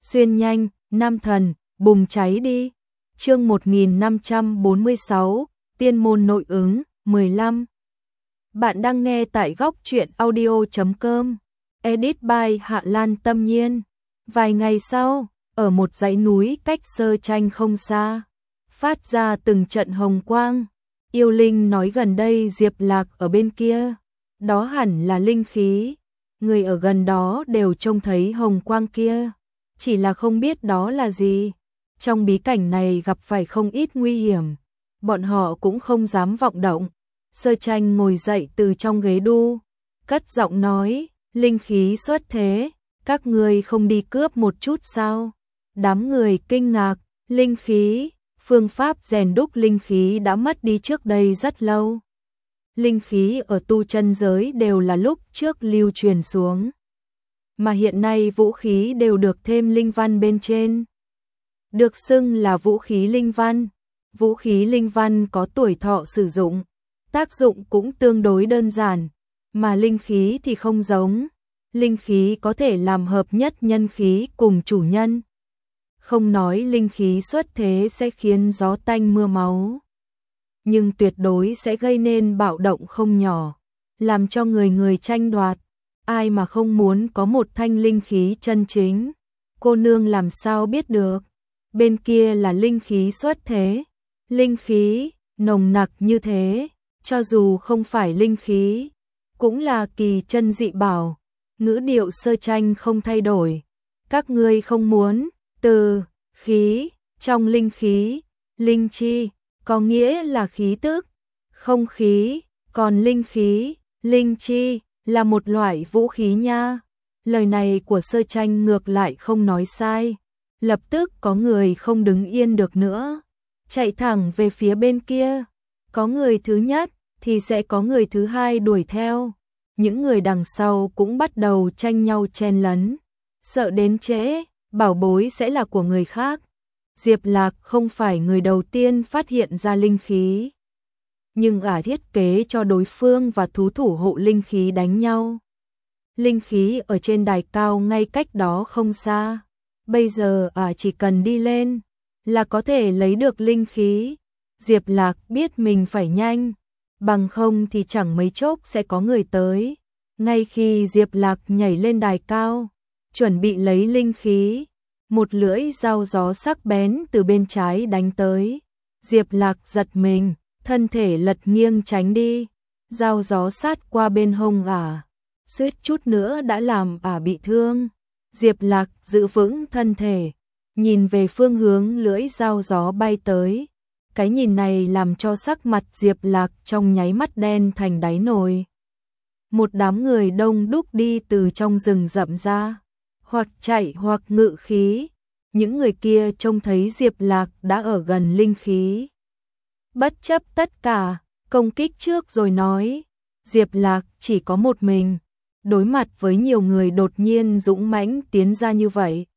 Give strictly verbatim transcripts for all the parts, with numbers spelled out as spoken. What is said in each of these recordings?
xuyên nhanh, nam thần, bùng cháy đi. Chương một nghìn năm trăm bốn mươi sáu, tiên môn nội ứng, mười lăm. Bạn đang nghe tại góc truyện audio chấm com. Edit by Hạ Lan Tâm Nhiên. Vài ngày sau, ở một dãy núi cách Sơ Tranh không xa, phát ra từng trận hồng quang. Yêu Linh nói gần đây Diệp Lạc ở bên kia, đó hẳn là linh khí. Người ở gần đó đều trông thấy hồng quang kia, chỉ là không biết đó là gì. Trong bí cảnh này gặp phải không ít nguy hiểm, bọn họ cũng không dám vọng động. Sơ Tranh ngồi dậy từ trong ghế đu, cất giọng nói, linh khí xuất thế, các người không đi cướp một chút sao? Đám người kinh ngạc, linh khí, phương pháp rèn đúc linh khí đã mất đi trước đây rất lâu. Linh khí ở tu chân giới đều là lúc trước lưu truyền xuống, mà hiện nay vũ khí đều được thêm linh văn bên trên, được xưng là vũ khí linh văn. Vũ khí linh văn có tuổi thọ sử dụng, tác dụng cũng tương đối đơn giản, mà linh khí thì không giống. Linh khí có thể làm hợp nhất nhân khí cùng chủ nhân. Không nói linh khí xuất thế sẽ khiến gió tanh mưa máu, nhưng tuyệt đối sẽ gây nên bạo động không nhỏ, làm cho người người tranh đoạt. Ai mà không muốn có một thanh linh khí chân chính? Cô nương làm sao biết được? Bên kia là linh khí xuất thế. Linh khí nồng nặc như thế, cho dù không phải linh khí, cũng là kỳ chân dị bảo. Ngữ điệu Sơ Tranh không thay đổi. Các ngươi không muốn, từ, khí, trong linh khí, linh chi, có nghĩa là khí tức, không khí, còn linh khí, linh chi, là một loại vũ khí nha. Lời này của Sơ Tranh ngược lại không nói sai. Lập tức có người không đứng yên được nữa, chạy thẳng về phía bên kia. Có người thứ nhất, thì sẽ có người thứ hai đuổi theo. Những người đằng sau cũng bắt đầu tranh nhau chen lấn. Sợ đến trễ, bảo bối sẽ là của người khác. Diệp Lạc không phải người đầu tiên phát hiện ra linh khí, nhưng ả thiết kế cho đối phương và thú thủ hộ linh khí đánh nhau. Linh khí ở trên đài cao ngay cách đó không xa. Bây giờ ả chỉ cần đi lên là có thể lấy được linh khí. Diệp Lạc biết mình phải nhanh, bằng không thì chẳng mấy chốc sẽ có người tới. Ngay khi Diệp Lạc nhảy lên đài cao, chuẩn bị lấy linh khí, một lưỡi dao gió sắc bén từ bên trái đánh tới. Diệp Lạc giật mình, thân thể lật nghiêng tránh đi. Dao gió sát qua bên hông ả, suýt chút nữa đã làm ả bị thương. Diệp Lạc giữ vững thân thể, nhìn về phương hướng lưỡi dao gió bay tới. Cái nhìn này làm cho sắc mặt Diệp Lạc trong nháy mắt đen thành đáy nồi. Một đám người đông đúc đi từ trong rừng rậm ra, hoặc chạy hoặc ngự khí. Những người kia trông thấy Diệp Lạc đã ở gần linh khí, bất chấp tất cả, công kích trước rồi nói. Diệp Lạc chỉ có một mình, đối mặt với nhiều người đột nhiên dũng mãnh tiến ra như vậy,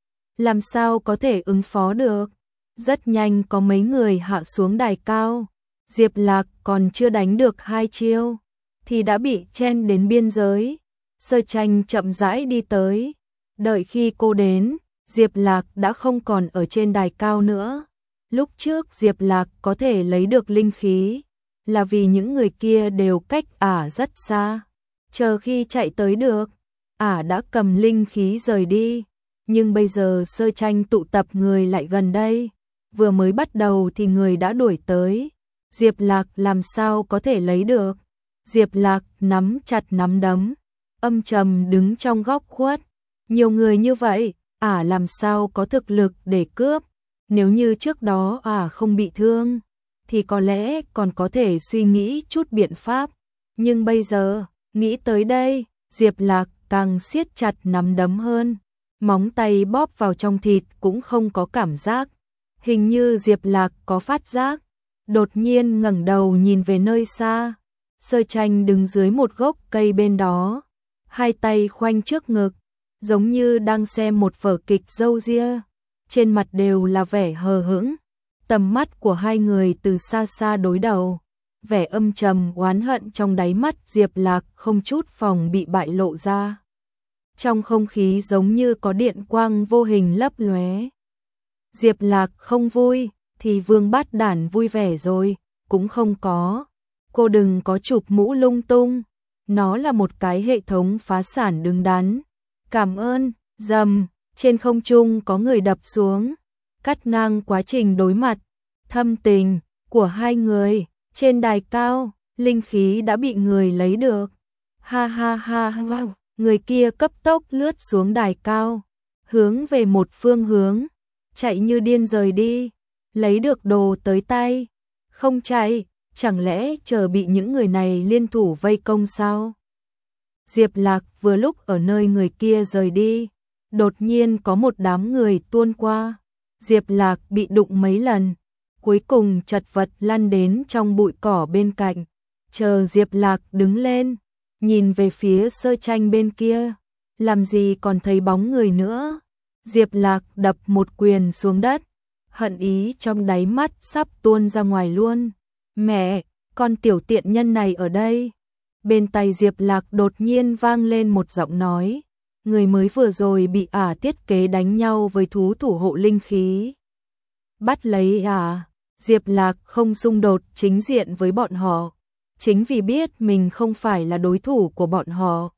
làm sao có thể ứng phó được. Rất nhanh có mấy người hạ xuống đài cao. Diệp Lạc còn chưa đánh được hai chiêu thì đã bị chen đến biên giới. Sơ Tranh chậm rãi đi tới. Đợi khi cô đến, Diệp Lạc đã không còn ở trên đài cao nữa. Lúc trước Diệp Lạc có thể lấy được linh khí là vì những người kia đều cách ả rất xa. Chờ khi chạy tới được, ả đã cầm linh khí rời đi. Nhưng bây giờ Sơ Tranh tụ tập người lại gần đây, vừa mới bắt đầu thì người đã đuổi tới. Diệp Lạc làm sao có thể lấy được? Diệp Lạc nắm chặt nắm đấm, âm trầm đứng trong góc khuất. Nhiều người như vậy, ả làm sao có thực lực để cướp? Nếu như trước đó ả không bị thương, thì có lẽ còn có thể suy nghĩ chút biện pháp. Nhưng bây giờ, nghĩ tới đây, Diệp Lạc càng siết chặt nắm đấm hơn. Móng tay bóp vào trong thịt cũng không có cảm giác. Hình như Diệp Lạc có phát giác, đột nhiên ngẩng đầu nhìn về nơi xa. Sơ Tranh đứng dưới một gốc cây bên đó, hai tay khoanh trước ngực, giống như đang xem một vở kịch râu ria. Trên mặt đều là vẻ hờ hững. Tầm mắt của hai người từ xa xa đối đầu, vẻ âm trầm oán hận trong đáy mắt Diệp Lạc không chút phòng bị bại lộ ra. trong không khí giống như có điện quang vô hình lấp lóe. Diệp Lạc không vui, thì Vương Bát Đản vui vẻ rồi, cũng không có. Cô đừng có chụp mũ lung tung, nó là một cái hệ thống phá sản đứng đắn. Cảm ơn, rầm, trên không trung có người đập xuống, cắt ngang quá trình đối mặt thâm tình của hai người. Trên đài cao, linh khí đã bị người lấy được. Ha ha ha ha, người kia cấp tốc lướt xuống đài cao, hướng về một phương hướng, chạy như điên rời đi, lấy được đồ tới tay. Không chạy, chẳng lẽ chờ bị những người này liên thủ vây công sao? Diệp Lạc vừa lúc ở nơi người kia rời đi, đột nhiên có một đám người tuôn qua. Diệp Lạc bị đụng mấy lần, cuối cùng chật vật lăn đến trong bụi cỏ bên cạnh. Chờ Diệp Lạc đứng lên, nhìn về phía Sơ Tranh bên kia, làm gì còn thấy bóng người nữa. Diệp Lạc đập một quyền xuống đất, hận ý trong đáy mắt sắp tuôn ra ngoài luôn. Mẹ, con tiểu tiện nhân này ở đây. Bên tai Diệp Lạc đột nhiên vang lên một giọng nói, người mới vừa rồi bị ả thiết kế đánh nhau với thú thủ hộ linh khí. Bắt lấy ả. Diệp Lạc không xung đột chính diện với bọn họ, chính vì biết mình không phải là đối thủ của bọn họ.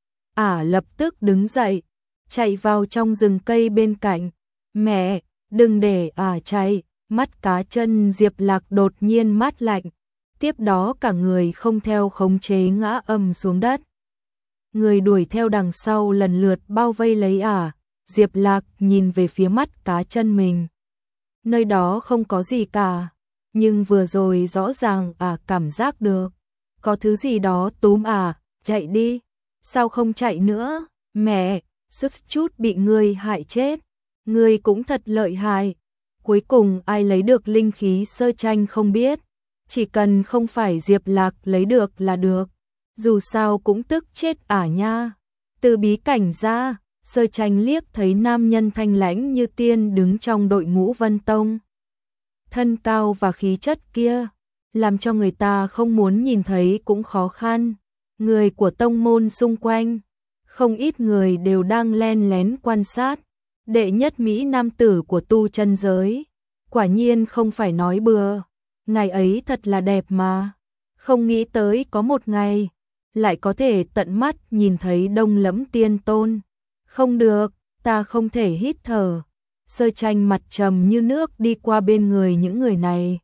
Ả lập tức đứng dậy, chạy vào trong rừng cây bên cạnh. Mẹ, đừng để ả chạy. Mắt cá chân Diệp Lạc đột nhiên mát lạnh, tiếp đó cả người không theo khống chế ngã ầm xuống đất. Người đuổi theo đằng sau lần lượt bao vây lấy ả. Diệp Lạc nhìn về phía mắt cá chân mình, nơi đó không có gì cả, nhưng vừa rồi rõ ràng ả cảm giác được có thứ gì đó túm ả. Chạy đi. Sao không chạy nữa? Mẹ, suýt chút bị ngươi hại chết. Ngươi cũng thật lợi hại. Cuối cùng ai lấy được linh khí Sơ Tranh không biết, chỉ cần không phải Diệp Lạc lấy được là được, dù sao cũng tức chết ả nha. Từ bí cảnh ra, Sơ Tranh liếc thấy nam nhân thanh lãnh như tiên đứng trong đội ngũ Vân Tông. Thân cao và khí chất kia, làm cho người ta không muốn nhìn thấy cũng khó khăn. Người của tông môn xung quanh, không ít người đều đang len lén quan sát. Đệ nhất mỹ nam tử của tu chân giới, quả nhiên không phải nói bừa, ngày ấy thật là đẹp mà. Không nghĩ tới có một ngày, lại có thể tận mắt nhìn thấy Đông Lẫm Tiên Tôn. Không được, ta không thể hít thở. Sơ Tranh mặt trầm như nước đi qua bên người những người này.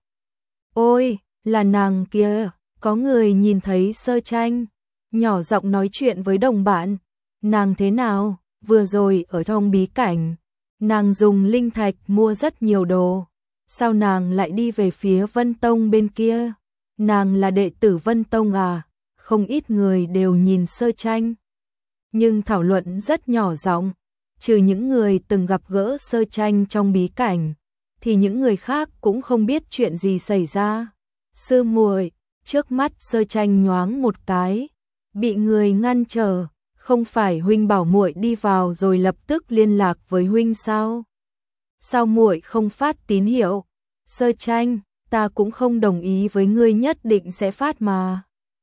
Ôi, là nàng kia. Có người nhìn thấy Sơ Tranh, nhỏ giọng nói chuyện với đồng bạn. Nàng thế nào? Vừa rồi ở trong bí cảnh, nàng dùng linh thạch mua rất nhiều đồ. Sao nàng lại đi về phía Vân Tông bên kia? Nàng là đệ tử Vân Tông à? Không ít người đều nhìn Sơ Tranh, nhưng thảo luận rất nhỏ giọng. Trừ những người từng gặp gỡ Sơ Tranh trong bí cảnh, thì những người khác cũng không biết chuyện gì xảy ra. Sư muội, trước mắt Sơ Tranh nhoáng một cái, bị người ngăn trở. Không phải huynh bảo muội đi vào rồi lập tức liên lạc với huynh sao? Sao muội không phát tín hiệu? Sơ Tranh, ta cũng không đồng ý với ngươi nhất định sẽ phát mà.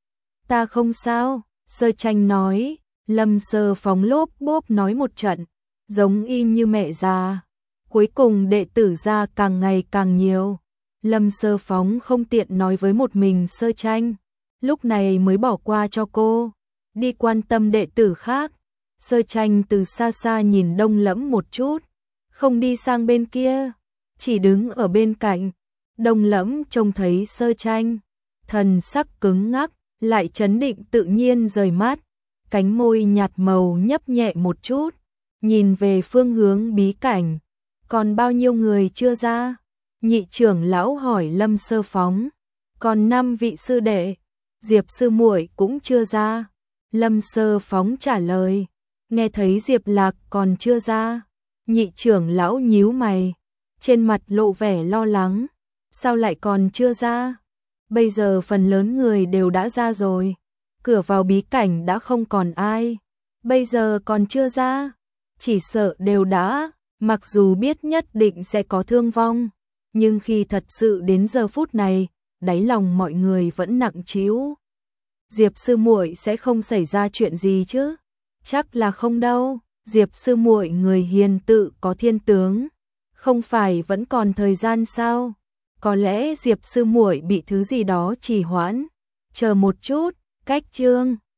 Ta không sao, Sơ Tranh nói. Lâm Sơ Phóng lốp bốp nói một trận, giống y như mẹ già. Cuối cùng đệ tử ra càng ngày càng nhiều. Lâm Sơ Phóng không tiện nói với một mình Sơ Tranh, lúc này mới bỏ qua cho cô, đi quan tâm đệ tử khác. Sơ Tranh từ xa xa nhìn Đông Lẫm một chút, không đi sang bên kia, chỉ đứng ở bên cạnh. Đông Lẫm trông thấy Sơ Tranh, thần sắc cứng ngắc, lại trấn định tự nhiên rời mắt, cánh môi nhạt màu nhấp nhẹ một chút, nhìn về phương hướng bí cảnh. Còn bao nhiêu người chưa ra? Nhị trưởng lão hỏi Lâm Sơ Phóng. Còn năm vị sư đệ. Diệp sư muội cũng chưa ra. Lâm Sơ Phóng trả lời. Nghe thấy Diệp Lạc còn chưa ra, nhị trưởng lão nhíu mày, trên mặt lộ vẻ lo lắng. Sao lại còn chưa ra? Bây giờ phần lớn người đều đã ra rồi, cửa vào bí cảnh đã không còn ai, bây giờ còn chưa ra, chỉ sợ đều đã. Mặc dù biết nhất định sẽ có thương vong, nhưng khi thật sự đến giờ phút này, đáy lòng mọi người vẫn nặng trĩu. Diệp sư muội sẽ không xảy ra chuyện gì chứ? Chắc là không đâu, Diệp sư muội người hiền tự có thiên tướng, không phải vẫn còn thời gian sao? Có lẽ Diệp sư muội bị thứ gì đó trì hoãn. Chờ một chút, cách chương